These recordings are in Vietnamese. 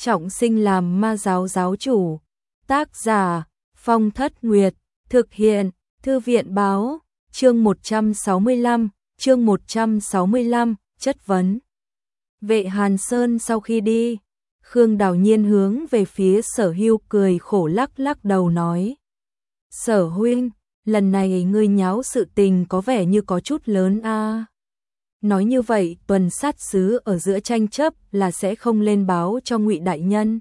trọng sinh làm ma giáo giáo chủ. Tác giả Phong Thất Nguyệt, thực hiện Thư viện báo, chương 165, chất vấn. Vệ Hàn Sơn sau khi đi, Khương Đào Nhiên hướng về phía Sở Hưu cười khổ lắc lắc đầu nói. Sở huynh, lần này ngươi nháo sự tình có vẻ như có chút lớn a. Nói như vậy, tuần sát sứ ở giữa tranh chấp là sẽ không lên báo cho Ngụy đại nhân.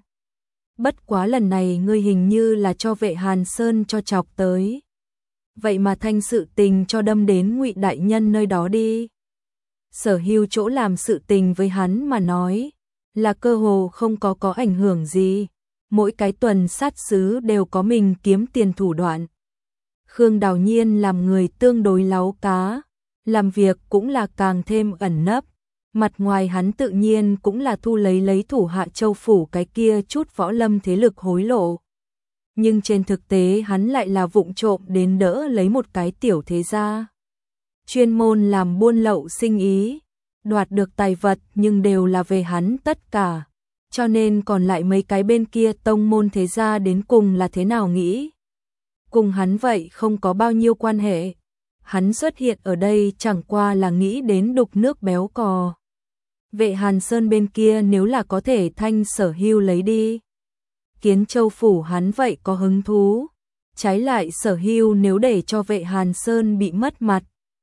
Bất quá lần này ngươi hình như là cho Vệ Hàn Sơn cho chọc tới. Vậy mà thanh sự tình cho đâm đến Ngụy đại nhân nơi đó đi. Sở Hưu chỗ làm sự tình với hắn mà nói, là cơ hồ không có ảnh hưởng gì. Mỗi cái tuần sát sứ đều có mình kiếm tiền thủ đoạn. Khương Đào Nhiên làm người tương đối láu cá, làm việc cũng là càng thêm ẩn nấp. Mặt ngoài hắn tự nhiên cũng là thu lấy thủ hạ Châu phủ cái kia chút võ lâm thế lực hối lộ. Nhưng trên thực tế hắn lại là vụng trộm đến đỡ lấy một cái tiểu thế gia. Chuyên môn làm buôn lậu sinh ý, đoạt được tài vật nhưng đều là về hắn tất cả. Cho nên còn lại mấy cái bên kia tông môn thế gia đến cùng là thế nào nghĩ. Cùng hắn vậy không có bao nhiêu quan hệ. Hắn xuất hiện ở đây chẳng qua là nghĩ đến đục nước béo cò. Vệ Hàn Sơn bên kia nếu là có thể thanh Sở Hưu lấy đi, Kiến Châu phủ hắn vậy có hứng thú. Trái lại Sở Hưu nếu để cho Vệ Hàn Sơn bị mất mặt,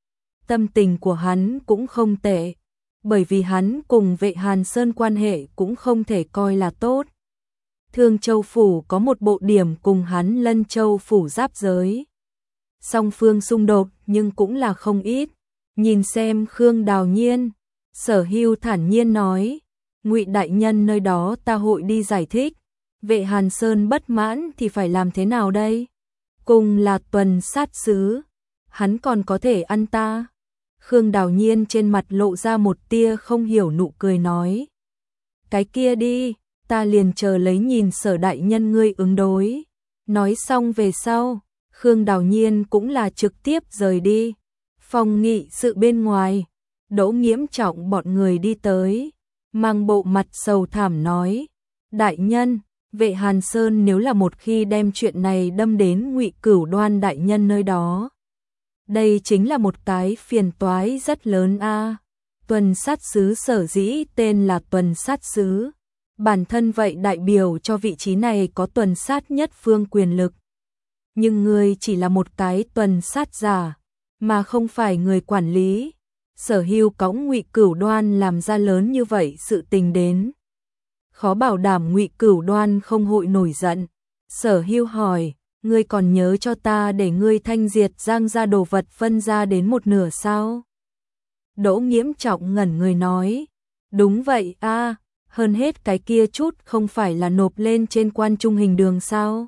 tâm tình của hắn cũng không tệ, bởi vì hắn cùng Vệ Hàn Sơn quan hệ cũng không thể coi là tốt. Thương Châu phủ có một bộ điểm cùng hắn Lân Châu phủ giáp giới. Song phương xung đột nhưng cũng là không ít. Nhìn xem Khương Đào Nhiên, Sở Hưu thản nhiên nói, Ngụy đại nhân nơi đó ta hội đi giải thích. Vệ Hàn Sơn bất mãn thì phải làm thế nào đây? Cùng là tuần sát sứ, hắn còn có thể ăn ta. Khương Đào Nhiên trên mặt lộ ra một tia không hiểu nụ cười nói. Cái kia đi, ta liền chờ lấy nhìn Sở đại nhân ngươi ứng đối. Nói xong về sau, Khương Đào Nhiên cũng là trực tiếp rời đi. Phòng nghị sự bên ngoài, Đỗ Nghiễm Trọng bọn người đi tới, mang bộ mặt sầu thảm nói. Đại nhân, Vệ Hàn Sơn nếu là một khi đem chuyện này đâm đến Ngụy Cửu Đoan đại nhân nơi đó, đây chính là một cái phiền toái rất lớn a. Tuần sát sứ sở dĩ tên là tuần sát sứ, bản thân vậy đại biểu cho vị trí này có tuần sát nhất phương quyền lực. Nhưng ngươi chỉ là một cái tuần sát giả, mà không phải người quản lý. Sở Hưu cõng Ngụy Cửu Đoan làm ra lớn như vậy sự tình đến, khó bảo đảm Ngụy Cửu Đoan không hội nổi giận. Sở Hưu hỏi, ngươi còn nhớ cho ta để ngươi thanh diệt Giang gia đồ vật phân ra đến một nửa sao? Đỗ Nghiễm Trọng ngẩn người nói, đúng vậy a, hơn hết cái kia chút không phải là nộp lên trên Quan Trung Hình Đường sao?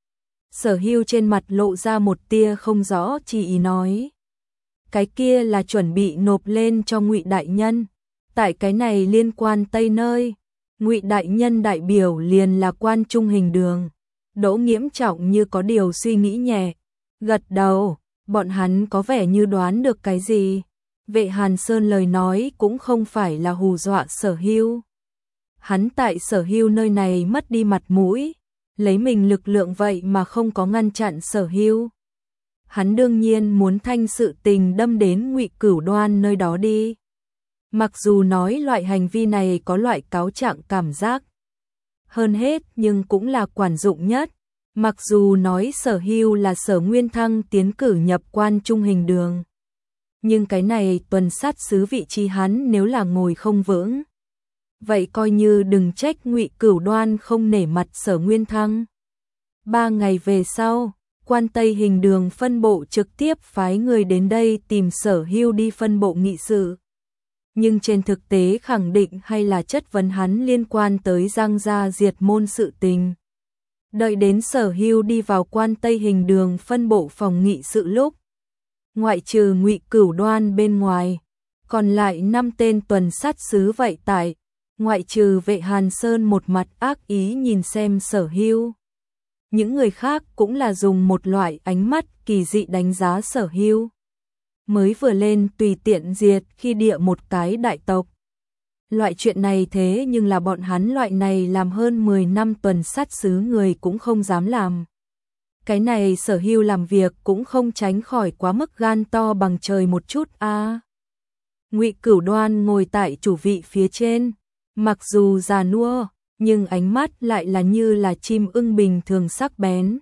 Sở Hưu trên mặt lộ ra một tia không rõ chỉ ý nói, cái kia là chuẩn bị nộp lên cho Ngụy đại nhân. Tại cái này liên quan Tây nơi, Ngụy đại nhân đại biểu liền là Quan Trung Hình Đường. Đỗ Nghiễm Trọng như có điều suy nghĩ nhẹ, gật đầu, bọn hắn có vẻ như đoán được cái gì. Vệ Hàn Sơn lời nói cũng không phải là hù dọa Sở Hưu. Hắn tại Sở Hưu nơi này mất đi mặt mũi, lấy mình lực lượng vậy mà không có ngăn chặn Sở Hưu. Hắn đương nhiên muốn thanh sự tình đâm đến Ngụy Cửu Đoan nơi đó đi. Mặc dù nói loại hành vi này có loại cáo trạng cảm giác, hơn hết nhưng cũng là quản dụng nhất. Mặc dù nói Sở Hưu là Sở Nguyên Thăng tiến cử nhập Quan Trung Hình Đường, nhưng cái này tuần sát sứ vị trí hắn nếu là ngồi không vững, vậy coi như đừng trách Ngụy Cửu Đoan không nể mặt Sở Nguyên Thăng. 3 ngày về sau, Quan Tây Hình Đường phân bộ trực tiếp phái người đến đây tìm Sở Hưu đi phân bộ nghị sự. Nhưng trên thực tế khẳng định hay là chất vấn hắn liên quan tới Giang gia diệt môn sự tình. Đợi đến Sở Hưu đi vào Quan Tây Hình Đường phân bộ phòng nghị sự lúc, ngoại trừ Ngụy Cửu Đoan bên ngoài, còn lại 5 tên tuần sát sứ vậy tại, ngoại trừ Vệ Hàn Sơn một mặt ác ý nhìn xem Sở Hưu. Những người khác cũng là dùng một loại ánh mắt kỳ dị đánh giá Sở Hưu. Mới vừa lên tùy tiện diệt khi địa một cái đại tộc, Loại chuyện này thế nhưng là bọn hắn loại này làm hơn 10 năm tuần sát sứ người cũng không dám làm. Cái này Sở Hưu làm việc cũng không tránh khỏi quá mức gan to bằng trời một chút a. Ngụy Cửu Đoan ngồi tại chủ vị phía trên, mặc dù già nua, nhưng ánh mắt lại là như là chim ưng bình thường sắc bén.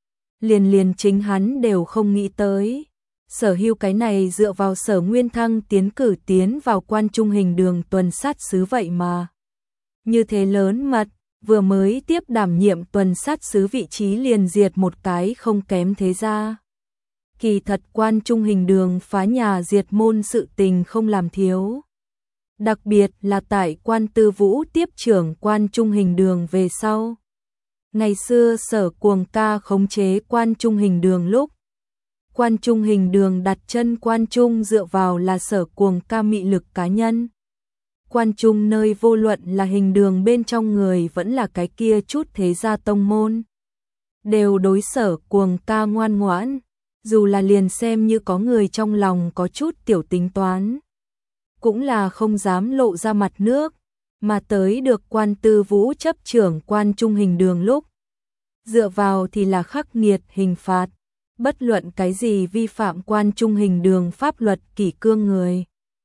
Liền chính hắn đều không nghĩ tới. Sở Hưu cái này dựa vào Sở Nguyên Thăng tiến vào Quan Trung Hình Đường tuần sát sứ vậy mà. Như thế lớn mật, vừa mới tiếp đảm nhiệm tuần sát sứ vị trí liền diệt một cái không kém thế ra. Kỳ thật Quan Trung Hình Đường phá nhà diệt môn sự tình không làm thiếu. Đặc biệt là tại Quan Tư Vũ tiếp trưởng Quan Trung Hình Đường về sau. Ngày xưa Sở Cuồng Ca khống chế Quan Trung Hình Đường lúc Quan Trung Hình Đường đặt chân Quan Trung dựa vào là Sở Cuồng Ca mị lực cá nhân. Quan Trung nơi vô luận là hình đường bên trong người vẫn là cái kia chút thế gia tông môn. Đều đối Sở Cuồng Ca ngoan ngoãn, dù là liền xem như có người trong lòng có chút tiểu tính toán. Cũng là không dám lộ ra mặt nước, mà tới được Quan Tư Vũ chấp trưởng Quan Trung Hình Đường lúc. Dựa vào thì là khắc nghiệt hình phạt, bất luận cái gì vi phạm Quan Trung Hình Đường pháp luật kỷ cương người.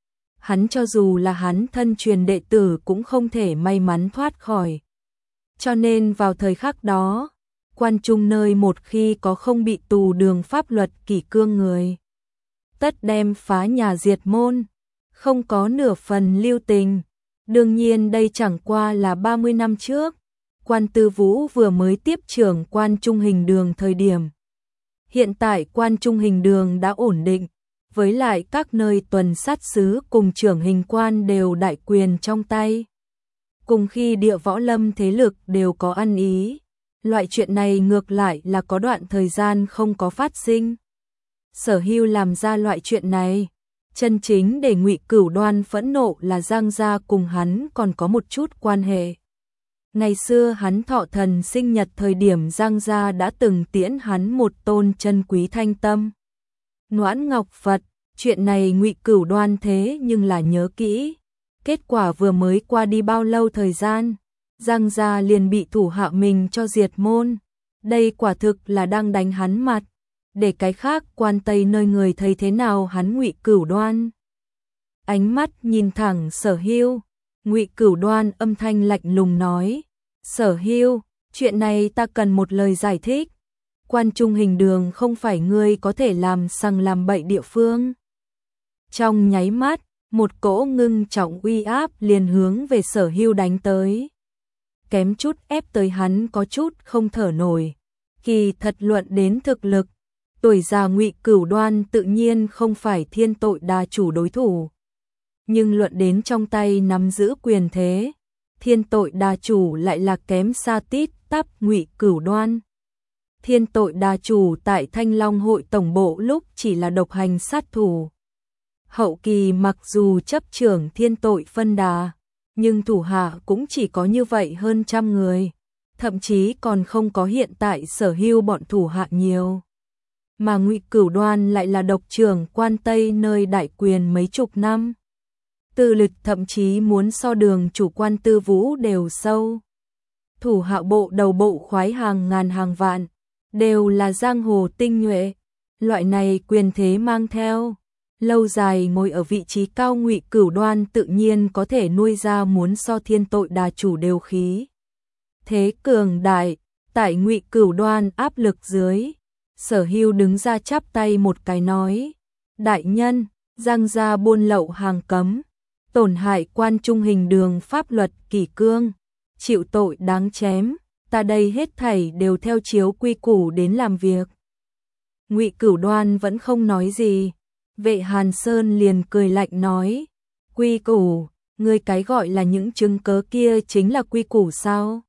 Hắn cho dù là hắn thân truyền đệ tử cũng không thể may mắn thoát khỏi. Cho nên vào thời khắc đó, Quan Trung nơi một khi có không bị tù đường pháp luật kỷ cương người, tất đem phá nhà diệt môn, không có nửa phần lưu tình. Đương nhiên đây chẳng qua là 30 năm trước, Quan Tư Vũ vừa mới tiếp trưởng Quan Trung Hình Đường thời điểm. Hiện tại Quan Trung Hình Đường đã ổn định, với lại các nơi tuần sát sứ cùng trưởng hình quan đều đại quyền trong tay. Cùng khi địa võ lâm thế lực đều có ăn ý, loại chuyện này ngược lại là có đoạn thời gian không có phát sinh. Sở Hưu làm ra loại chuyện này, chân chính để Ngụy Cửu Đoan phẫn nộ là Giang gia cùng hắn còn có một chút quan hệ. Ngày xưa hắn thọ thần sinh nhật thời điểm Giang gia đã từng tiễn hắn một tôn chân quý thanh tâm Noãn Ngọc Phật, chuyện này Ngụy Cửu Đoan thế nhưng là nhớ kỹ. Kết quả vừa mới qua đi bao lâu thời gian, Giang gia liền bị thủ hạ mình cho diệt môn. Đây quả thực là đang đánh hắn mặt, để cái khác Quan Tây nơi người thấy thế nào hắn Ngụy Cửu Đoan. Ánh mắt nhìn thẳng Sở Hưu, Ngụy Cửu Đoan âm thanh lạnh lùng nói: "Sở Hưu, chuyện này ta cần một lời giải thích. Quan Trung Hình Đường không phải ngươi có thể làm sằng làm bậy địa phương." Trong nháy mắt, một cỗ ngưng trọng uy áp liền hướng về Sở Hưu đánh tới. Kém chút ép tới hắn có chút không thở nổi. Kỳ thật luận đến thực lực, tuổi già Ngụy Cửu Đoan tự nhiên không phải Thiên Tội Đà chủ đối thủ. Nhưng luận đến trong tay nắm giữ quyền thế, Thiên Tội Đà chủ lại là kém xa tít tắp Ngụy Cửu Đoan. Thiên Tội Đà chủ tại Thanh Long hội tổng bộ lúc chỉ là độc hành sát thủ. Hậu kỳ mặc dù chấp trưởng Thiên Tội phân đà, nhưng thủ hạ cũng chỉ có như vậy hơn 100 người, thậm chí còn không có hiện tại Sở Hưu bọn thủ hạ nhiều. Mà Ngụy Cửu Đoan lại là độc trưởng Quan Tây nơi đại quyền mấy chục năm. Tư lịch thậm chí muốn so đường chủ Quan Tư Vũ đều sâu. Thủ hạ bộ đầu bộ khoái hàng ngàn hàng vạn, đều là giang hồ tinh nhuệ. Loại này quyền thế mang theo, lâu dài ngồi ở vị trí cao Ngụy Cửu Đoan tự nhiên có thể nuôi ra muốn so Thiên Tội Đà chủ đều khí. Thế cường đại, tại Ngụy Cửu Đoan áp lực dưới, Sở Hưu đứng ra chắp tay một cái nói: "Đại nhân, Giang gia buôn lậu hàng cấm, tổn hại Quan Trung Hình Đường pháp luật kỷ cương, chịu tội đáng chém, ta đây hết thảy đều theo chiếu quy củ đến làm việc." Ngụy Cửu Đoan vẫn không nói gì, Vệ Hàn Sơn liền cười lạnh nói: "Quy củ, ngươi cái gọi là những chứng cớ kia chính là quy củ sao?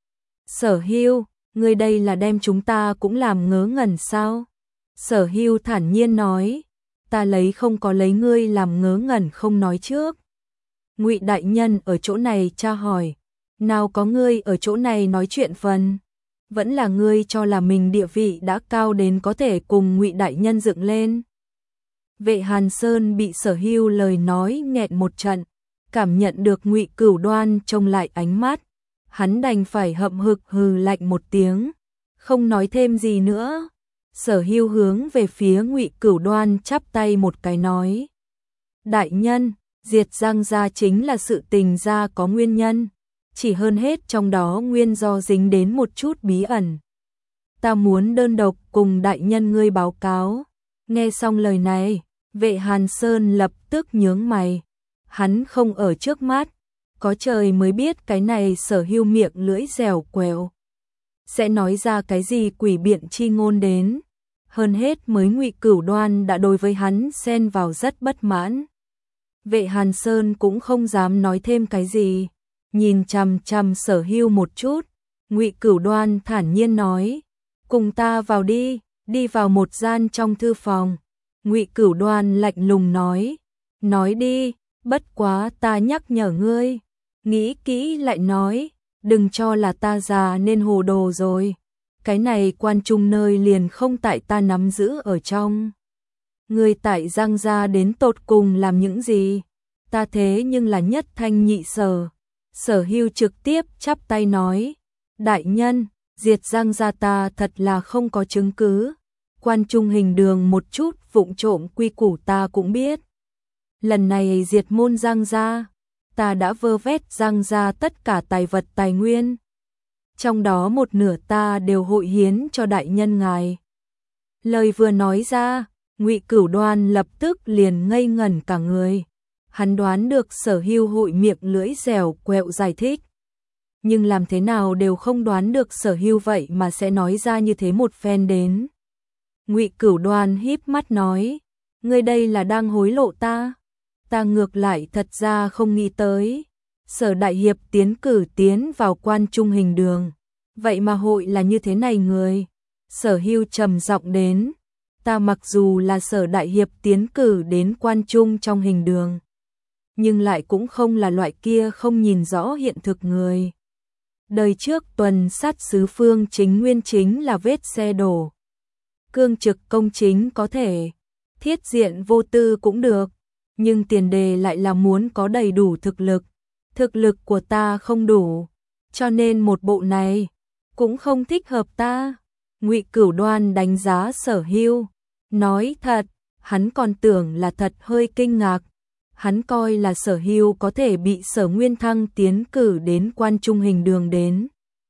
Sở Hưu, ngươi đây là đem chúng ta cũng làm ngớ ngẩn sao?" Sở Hưu thản nhiên nói: "Ta lấy không có lấy ngươi làm ngớ ngẩn không nói trước. Ngụy đại nhân ở chỗ này tra hỏi, nào có ngươi ở chỗ này nói chuyện phần, vẫn là ngươi cho là mình địa vị đã cao đến có thể cùng Ngụy đại nhân dựng lên." Vệ Hàn Sơn bị Sở Hưu lời nói nghẹn một trận, cảm nhận được Ngụy Cửu Đoan trông lại ánh mắt, hắn đành phải hậm hực hừ lạnh một tiếng, không nói thêm gì nữa. Sở Hưu hướng về phía Ngụy Cửu Đoan chắp tay một cái nói: đại nhân, diệt Giang gia chính là sự tình gia có nguyên nhân, chỉ hơn hết trong đó nguyên do dính đến một chút bí ẩn. Ta muốn đơn độc cùng đại nhân ngươi báo cáo. Nghe xong lời này, Vệ Hàn Sơn lập tức nhướng mày. Hắn không ở trước mắt, có trời mới biết cái này Sở Hưu miệng lưỡi dẻo quẹo sẽ nói ra cái gì quỷ biện chi ngôn đến. Hơn hết mới Ngụy Cửu Đoan đã đối với hắn xen vào rất bất mãn. Vệ Hàn Sơn cũng không dám nói thêm cái gì, nhìn chằm chằm Sở Hưu một chút. Ngụy Cửu Đoan thản nhiên nói: cùng ta vào đi. Đi vào một gian trong thư phòng, Ngụy Cửu Đoan lạnh lùng nói đi, bất quá ta nhắc nhở ngươi, nghĩ kỹ lại nói, đừng cho là ta già nên hồ đồ rồi. Cái này quan trung nơi liền không tại ta nắm giữ ở trong. Ngươi tại Giang gia đến tột cùng làm những gì? Ta thế nhưng là nhất thanh nhị sở. Sở Hưu trực tiếp chắp tay nói: đại nhân, diệt Giang gia ta thật là không có chứng cứ. Quan trung hình đường một chút vụng trộm quy củ ta cũng biết. Lần này diệt môn Giang gia, ta đã vơ vét Giang gia tất cả tài vật tài nguyên. Trong đó một nửa ta đều hội hiến cho đại nhân ngài. Lời vừa nói ra, Ngụy Cửu Đoan lập tức liền ngây ngẩn cả người. Hắn đoán được Sở Hưu hội miệng lưỡi dẻo quẹo giải thích, nhưng làm thế nào đều không đoán được Sở Hưu vậy mà sẽ nói ra như thế một phen đến. Ngụy Cửu Đoan híp mắt nói: ngươi đây là đang hối lộ ta. Ta ngược lại thật ra không nghĩ tới Sở đại hiệp tiến vào quan trung hình đường, vậy mà hội là như thế này người. Sở Hưu trầm giọng đến: ta mặc dù là Sở đại hiệp tiến cử đến quan trung trong hình đường, nhưng lại cũng không là loại kia không nhìn rõ hiện thực người. Đời trước tuần sát sứ Phương Chính Nguyên chính là vết xe đổ. Cương trực công chính có thể, thiết diện vô tư cũng được, nhưng tiền đề lại là muốn có đầy đủ thực lực. Thực lực của ta không đủ, cho nên một bộ này cũng không thích hợp ta. Ngụy Cửu Đoan đánh giá Sở Hưu, nói thật, hắn còn tưởng là thật hơi kinh ngạc. Hắn coi là Sở Hưu có thể bị Sở Nguyên Thăng tiến cử đến quan trung hình đường đến.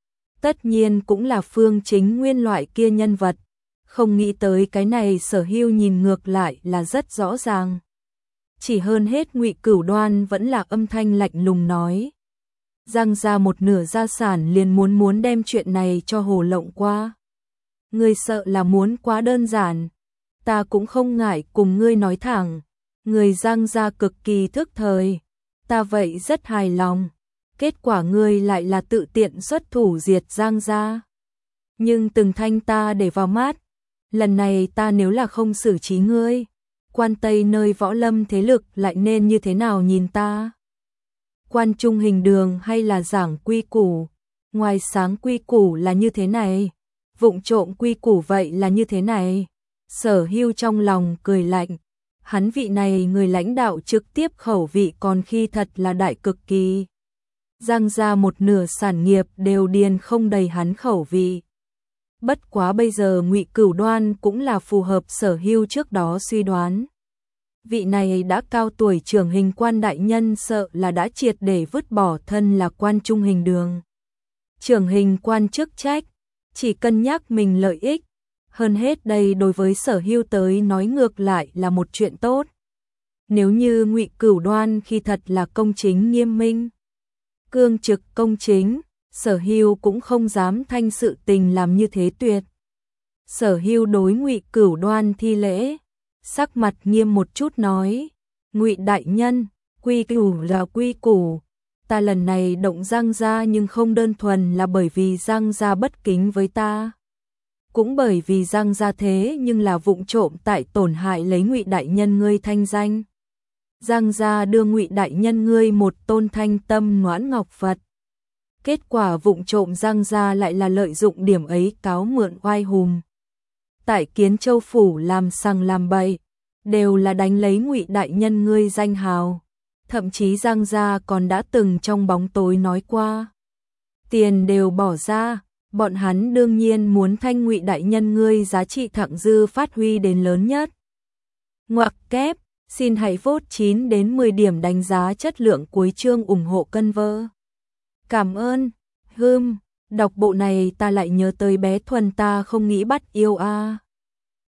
Tất nhiên cũng là Phương Chính Nguyên loại kia nhân vật, không nghĩ tới cái này Sở Hưu nhìn ngược lại là rất rõ ràng. Chỉ hơn hết Ngụy Cửu Đoan vẫn là âm thanh lạnh lùng nói: Giang gia một nửa gia sản liền muốn đem chuyện này cho hồ lộng qua. Ngươi sợ là muốn quá đơn giản, ta cũng không ngại cùng ngươi nói thẳng. Người Giang gia cực kỳ thức thời, ta vậy rất hài lòng. Kết quả ngươi lại là tự tiện xuất thủ diệt Giang gia. Nhưng từng thanh ta để vào mắt, lần này ta nếu là không xử trí ngươi, quan Tây nơi võ lâm thế lực lại nên như thế nào nhìn ta? Quan trung hình đường hay là giảng quy củ? Ngoài sáng quy củ là như thế này, vụng trộm quy củ vậy là như thế này. Sở Hưu trong lòng cười lạnh, hắn vị này người lãnh đạo trực tiếp khẩu vị còn khi thật là đại cực kỳ. Giang gia một nửa sản nghiệp đều điền không đầy hắn khẩu vị. Bất quá bây giờ Ngụy Cửu Đoan cũng là phù hợp Sở Hưu trước đó suy đoán. Vị này đã cao tuổi trưởng hình quan đại nhân sợ là đã triệt để vứt bỏ thân là quan trung hình đường. Trưởng hình quan chức trách, chỉ cân nhắc mình lợi ích. Hơn hết đây đối với Sở Hưu tới nói ngược lại là một chuyện tốt. Nếu như Ngụy Cửu Đoan khi thật là công chính nghiêm minh, cương trực công chính, Sở Hưu cũng không dám thanh sự tình làm như thế tuyệt. Sở Hưu đối Ngụy Cửu Đoan thi lễ, sắc mặt nghiêm một chút nói: Ngụy đại nhân, quy củ là quy củ. Ta lần này động Giang gia nhưng không đơn thuần là bởi vì Giang gia bất kính với ta, cũng bởi vì Giang gia thế nhưng là vụng trộm tại tổn hại lấy Ngụy đại nhân ngươi thanh danh. Giang gia đưa Ngụy đại nhân ngươi một tôn thanh tâm ngoãn ngọc Phật. Kết quả vụng trộm Giang gia lại là lợi dụng điểm ấy cáo mượn oai hùng. Tại Kiến Châu phủ làm sằng làm bậy, đều là đánh lấy Ngụy đại nhân ngươi danh hào. thậm chí Giang gia còn đã từng trong bóng tối nói qua. Tiền đều bỏ ra, bọn hắn đương nhiên muốn Thanh Ngụy đại nhân ngươi giá trị thặng dư phát huy đến lớn nhất. Ngoặc kép, xin hãy vote 9 đến 10 điểm đánh giá chất lượng cuối chương ủng hộ cân vơ. Cảm ơn. Đọc bộ này ta lại nhớ tới bé Thuần ta không nghĩ bắt yêu a.